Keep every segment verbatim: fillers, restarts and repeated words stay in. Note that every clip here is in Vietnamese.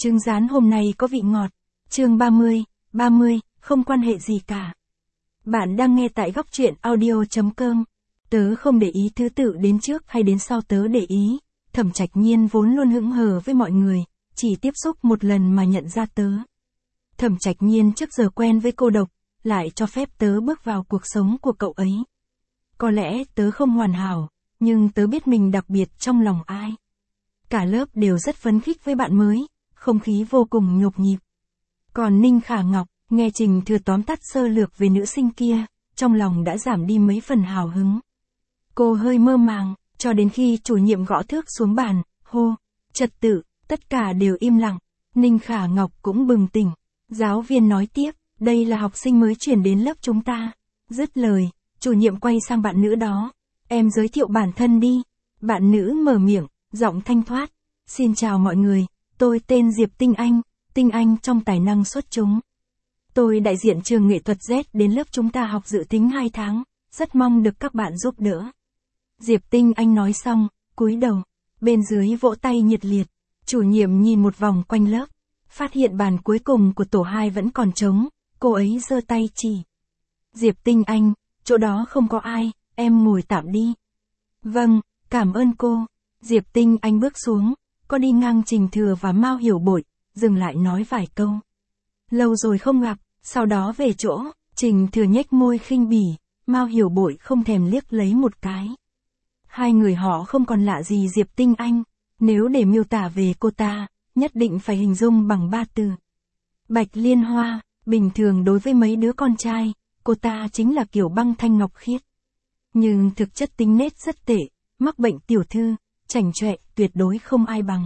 trứng rán hôm nay có vị ngọt. Chương ba mươi, ba mươi, không quan hệ gì cả. Bạn đang nghe tại góc truyện audio chấm com. Tớ không để ý thứ tự đến trước hay đến sau, tớ để ý. Thẩm Trạch Nhiên vốn luôn hững hờ với mọi người, chỉ tiếp xúc một lần mà nhận ra tớ. Thẩm Trạch Nhiên trước giờ quen với cô độc, lại cho phép tớ bước vào cuộc sống của cậu ấy. Có lẽ tớ không hoàn hảo, nhưng tớ biết mình đặc biệt trong lòng ai. Cả lớp đều rất phấn khích với bạn mới, không khí vô cùng nhộp nhịp. Còn Ninh Khả Ngọc, nghe Trình Thừa tóm tắt sơ lược về nữ sinh kia, trong lòng đã giảm đi mấy phần hào hứng. Cô hơi mơ màng, cho đến khi chủ nhiệm gõ thước xuống bàn, hô, trật tự, tất cả đều im lặng. Ninh Khả Ngọc cũng bừng tỉnh. Giáo viên nói tiếp, đây là học sinh mới chuyển đến lớp chúng ta. Dứt lời, chủ nhiệm quay sang bạn nữ đó. Em giới thiệu bản thân đi. Bạn nữ mở miệng, giọng thanh thoát. Xin chào mọi người, tôi tên Diệp Tinh Anh, Tinh Anh trong tài năng xuất chúng. Tôi đại diện trường nghệ thuật Z đến lớp chúng ta học dự tính hai tháng, rất mong được các bạn giúp đỡ. Diệp Tinh Anh nói xong, cúi đầu, bên dưới vỗ tay nhiệt liệt. Chủ nhiệm nhìn một vòng quanh lớp, phát hiện bàn cuối cùng của tổ hai vẫn còn trống, cô ấy giơ tay chỉ. Diệp Tinh Anh, chỗ đó không có ai, em ngồi tạm đi. Vâng, cảm ơn cô. Diệp Tinh Anh bước xuống, có đi ngang Trình Thừa và Mao Hiểu Bội, dừng lại nói vài câu. Lâu rồi không gặp, sau đó về chỗ, Trình Thừa nhếch môi khinh bỉ, Mao Hiểu Bội không thèm liếc lấy một cái. Hai người họ không còn lạ gì Diệp Tinh Anh, nếu để miêu tả về cô ta, nhất định phải hình dung bằng ba từ. Bạch liên hoa, bình thường đối với mấy đứa con trai, cô ta chính là kiểu băng thanh ngọc khiết. Nhưng thực chất tính nết rất tệ, mắc bệnh tiểu thư, chảnh chọe, tuyệt đối không ai bằng.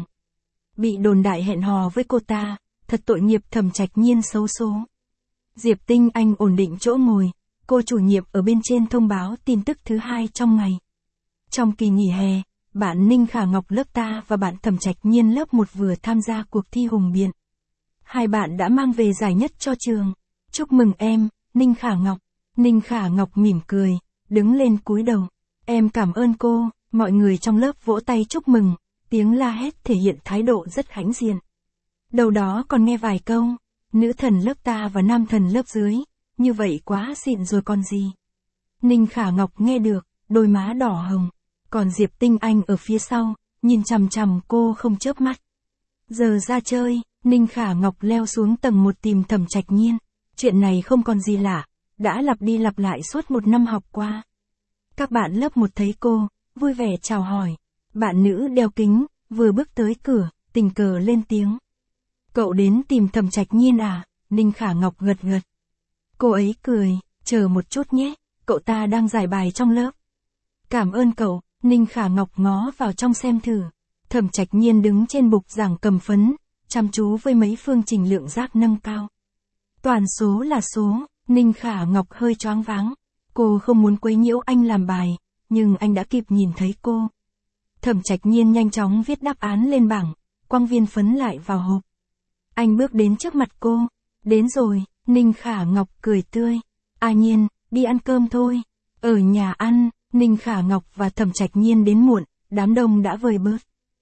Bị đồn đại hẹn hò với cô ta, thật tội nghiệp. Thẩm Trạch Nhiên xấu số. Diệp Tinh Anh ổn định chỗ ngồi, cô chủ nhiệm ở bên trên thông báo tin tức thứ hai trong ngày. Trong kỳ nghỉ hè, bạn Ninh Khả Ngọc lớp ta và bạn Thẩm Trạch Nhiên lớp một vừa tham gia cuộc thi hùng biện. Hai bạn đã mang về giải nhất cho trường. Chúc mừng em, Ninh Khả Ngọc. Ninh Khả Ngọc mỉm cười, đứng lên cúi đầu. Em cảm ơn cô. Mọi người trong lớp vỗ tay chúc mừng, tiếng la hét thể hiện thái độ rất hãnh diện. Đầu đó còn nghe vài câu, nữ thần lớp ta và nam thần lớp dưới, như vậy quá xịn rồi còn gì. Ninh Khả Ngọc nghe được, đôi má đỏ hồng, còn Diệp Tinh Anh ở phía sau, nhìn chằm chằm cô không chớp mắt. Giờ ra chơi, Ninh Khả Ngọc leo xuống tầng một tìm Thẩm Trạch Nhiên. Chuyện này không còn gì lạ, đã lặp đi lặp lại suốt một năm học qua. Các bạn lớp một thấy cô, vui vẻ chào hỏi. Bạn nữ đeo kính, vừa bước tới cửa, tình cờ lên tiếng. Cậu đến tìm Thẩm Trạch Nhiên à? Ninh Khả Ngọc gật gật. Cô ấy cười, chờ một chút nhé, cậu ta đang giải bài trong lớp. Cảm ơn cậu. Ninh Khả Ngọc ngó vào trong xem thử. Thẩm Trạch Nhiên đứng trên bục giảng cầm phấn, chăm chú với mấy phương trình lượng giác nâng cao. Toàn số là số. Ninh Khả Ngọc hơi choáng váng. Cô không muốn quấy nhiễu anh làm bài, nhưng anh đã kịp nhìn thấy cô. Thẩm Trạch Nhiên nhanh chóng viết đáp án lên bảng, quăng viên phấn lại vào hộp. Anh bước đến trước mặt cô. Đến rồi. Ninh Khả Ngọc cười tươi. À Nhiên, đi ăn cơm thôi. Ở nhà ăn. Ninh Khả Ngọc và Thẩm Trạch Nhiên đến muộn, đám đông đã vơi bớt.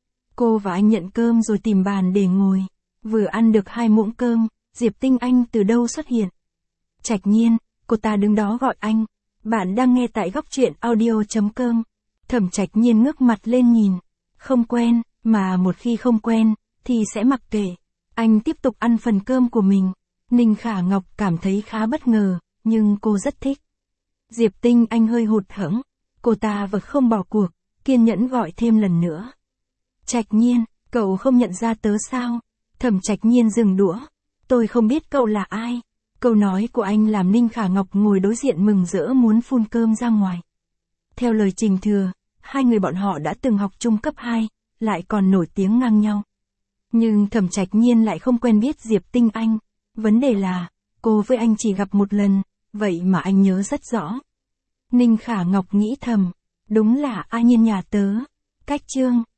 Cô và anh nhận cơm rồi tìm bàn để ngồi. Vừa ăn được hai muỗng cơm, Diệp Tinh Anh từ đâu xuất hiện. Trạch Nhiên, cô ta đứng đó gọi anh. Bạn đang nghe tại góc truyện audio chấm com. Thẩm Trạch Nhiên ngước mặt lên nhìn. Không quen, mà một khi không quen, thì sẽ mặc kệ. Anh tiếp tục ăn phần cơm của mình. Ninh Khả Ngọc cảm thấy khá bất ngờ, nhưng cô rất thích. Diệp Tinh Anh hơi hụt hẫng. Cô ta vẫn không bỏ cuộc, kiên nhẫn gọi thêm lần nữa. Trạch Nhiên, cậu không nhận ra tớ sao? Thẩm Trạch Nhiên dừng đũa. Tôi không biết cậu là ai. Câu nói của anh làm Ninh Khả Ngọc ngồi đối diện mừng rỡ muốn phun cơm ra ngoài. Theo lời Trình Thừa, hai người bọn họ đã từng học chung cấp hai, lại còn nổi tiếng ngang nhau. Nhưng Thẩm Trạch Nhiên lại không quen biết Diệp Tinh Anh. Vấn đề là, cô với anh chỉ gặp một lần, vậy mà anh nhớ rất rõ. Ninh Khả Ngọc nghĩ thầm, đúng là A Nhiên nhà tớ. Cách chương.